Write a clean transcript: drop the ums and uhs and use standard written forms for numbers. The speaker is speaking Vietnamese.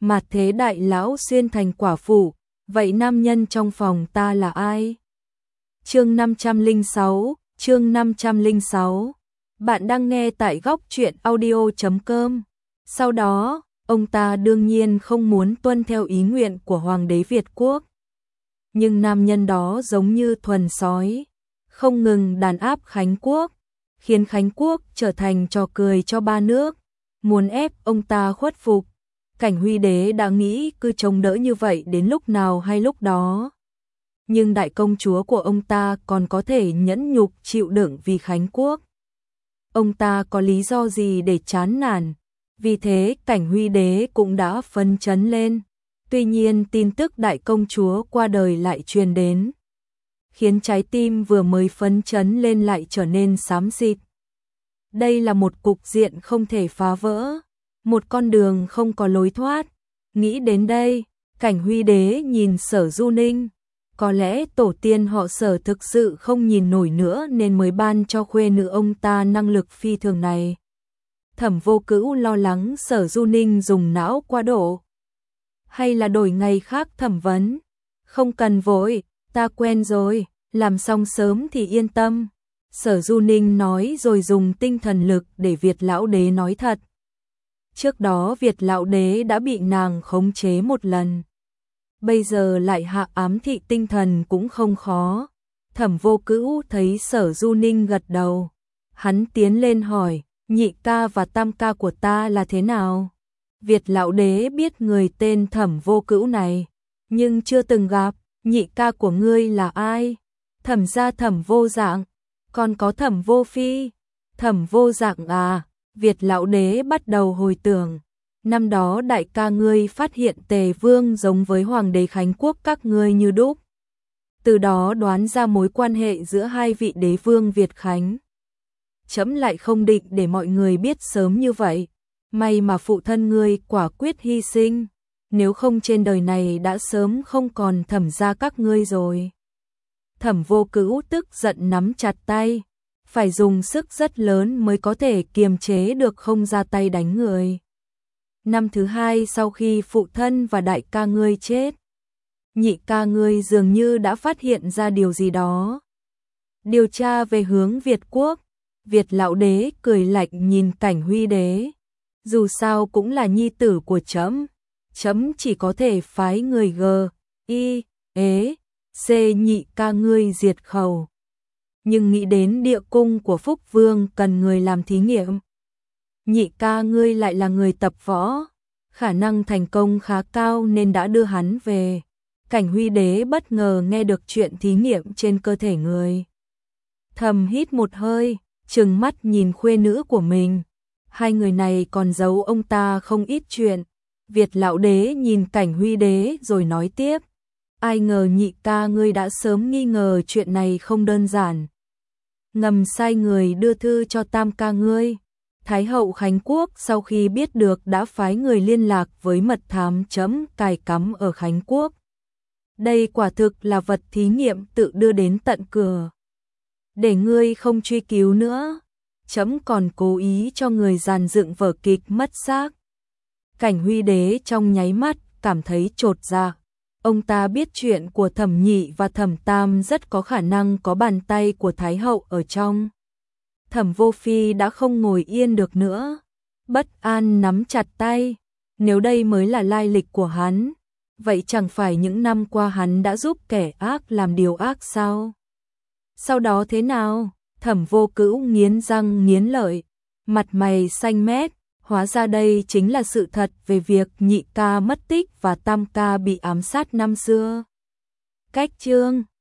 mà thế đại lão xuyên thành quả phụ, vậy nam nhân trong phòng ta là ai? Chương 506, chương 506. Bạn đang nghe tại góc truyện audio.com. Sau đó, ông ta đương nhiên không muốn tuân theo ý nguyện của Hoàng đế Việt Quốc. Nhưng nam nhân đó giống như thuần sói, không ngừng đàn áp Khánh Quốc, khiến Khánh Quốc trở thành trò cười cho ba nước, muốn ép ông ta khuất phục. Cảnh Huy đế đã nghĩ cứ chống đỡ như vậy đến lúc nào hay lúc đó. Nhưng đại công chúa của ông ta còn có thể nhẫn nhục chịu đựng vì Khánh Quốc. Ông ta có lý do gì để chán nản? Vì thế Cảnh Huy đế cũng đã phấn chấn lên. Tuy nhiên tin tức đại công chúa qua đời lại truyền đến, khiến trái tim vừa mới phấn chấn lên lại trở nên xám xịt. Đây là một cục diện không thể phá vỡ, một con đường không có lối thoát. Nghĩ đến đây, Cảnh Huy đế nhìn Sở Du Ninh. Có lẽ tổ tiên họ Sở thực sự không nhìn nổi nữa nên mới ban cho khuê nữ ông ta năng lực phi thường này. Thẩm Vô Cữu lo lắng Sở Du Ninh dùng não quá độ. Hay là đổi ngày khác thẩm vấn? Không cần vội, ta quen rồi, làm xong sớm thì yên tâm. Sở Du Ninh nói rồi dùng tinh thần lực để Việt lão đế nói thật. Trước đó Việt lão đế đã bị nàng khống chế một lần. Bây giờ lại hạ ám thị tinh thần cũng không khó. Thẩm Vô Cữu thấy Sở Du Ninh gật đầu. Hắn tiến lên hỏi, nhị ca và tam ca của ta là thế nào? Việt lão đế biết người tên Thẩm Vô Cữu này, nhưng chưa từng gặp. Nhị ca của ngươi là ai? Thẩm gia Thẩm Vô Dạng, còn có Thẩm Vô Phi. Thẩm Vô Dạng à? Việt lão đế bắt đầu hồi tưởng. Năm đó đại ca ngươi phát hiện Tề Vương giống với Hoàng đế Khánh Quốc các ngươi như đúc. Từ đó đoán ra mối quan hệ giữa hai vị đế vương Việt Khánh. Trẫm lại không định để mọi người biết sớm như vậy. May mà phụ thân ngươi quả quyết hy sinh. Nếu không trên đời này đã sớm không còn Thẩm gia các ngươi rồi. Thẩm Vô Cữu tức giận nắm chặt tay. Phải dùng sức rất lớn mới có thể kiềm chế được không ra tay đánh người. Năm thứ hai sau khi phụ thân và đại ca ngươi chết, nhị ca ngươi dường như đã phát hiện ra điều gì đó. Điều tra về hướng Việt Quốc. Việt lão đế cười lạnh nhìn Cảnh Huy đế. Dù sao cũng là nhi tử của trẫm, trẫm chỉ có thể phái người C nhị ca ngươi diệt khẩu. Nhưng nghĩ đến địa cung của Phúc Vương cần người làm thí nghiệm. Nhị ca ngươi lại là người tập võ, khả năng thành công khá cao nên đã đưa hắn về. Cảnh Huy đế bất ngờ nghe được chuyện thí nghiệm trên cơ thể người. Thầm hít một hơi, trừng mắt nhìn khuê nữ của mình. Hai người này còn giấu ông ta không ít chuyện. Việt lão đế nhìn Cảnh Huy đế rồi nói tiếp. Ai ngờ nhị ca ngươi đã sớm nghi ngờ chuyện này không đơn giản. Ngầm sai người đưa thư cho tam ca ngươi. Thái hậu Khánh Quốc sau khi biết được đã phái người liên lạc với mật thám chấm cài cắm ở Khánh Quốc. Đây quả thực là vật thí nghiệm tự đưa đến tận cửa. Để ngươi không truy cứu nữa, chấm còn cố ý cho người dàn dựng vở kịch mất xác. Cảnh Huy đế trong nháy mắt cảm thấy chột dạ. Ông ta biết chuyện của Thẩm Nhị và Thẩm Tam rất có khả năng có bàn tay của Thái hậu ở trong. Thẩm Vô Phi đã không ngồi yên được nữa, bất an nắm chặt tay. Nếu đây mới là lai lịch của hắn, vậy chẳng phải những năm qua hắn đã giúp kẻ ác làm điều ác sao? Sau đó thế nào? Thẩm Vô Cữu nghiến răng nghiến lợi, mặt mày xanh mét. Hóa ra đây chính là sự thật về việc nhị ca mất tích và tam ca bị ám sát năm xưa. Cách chương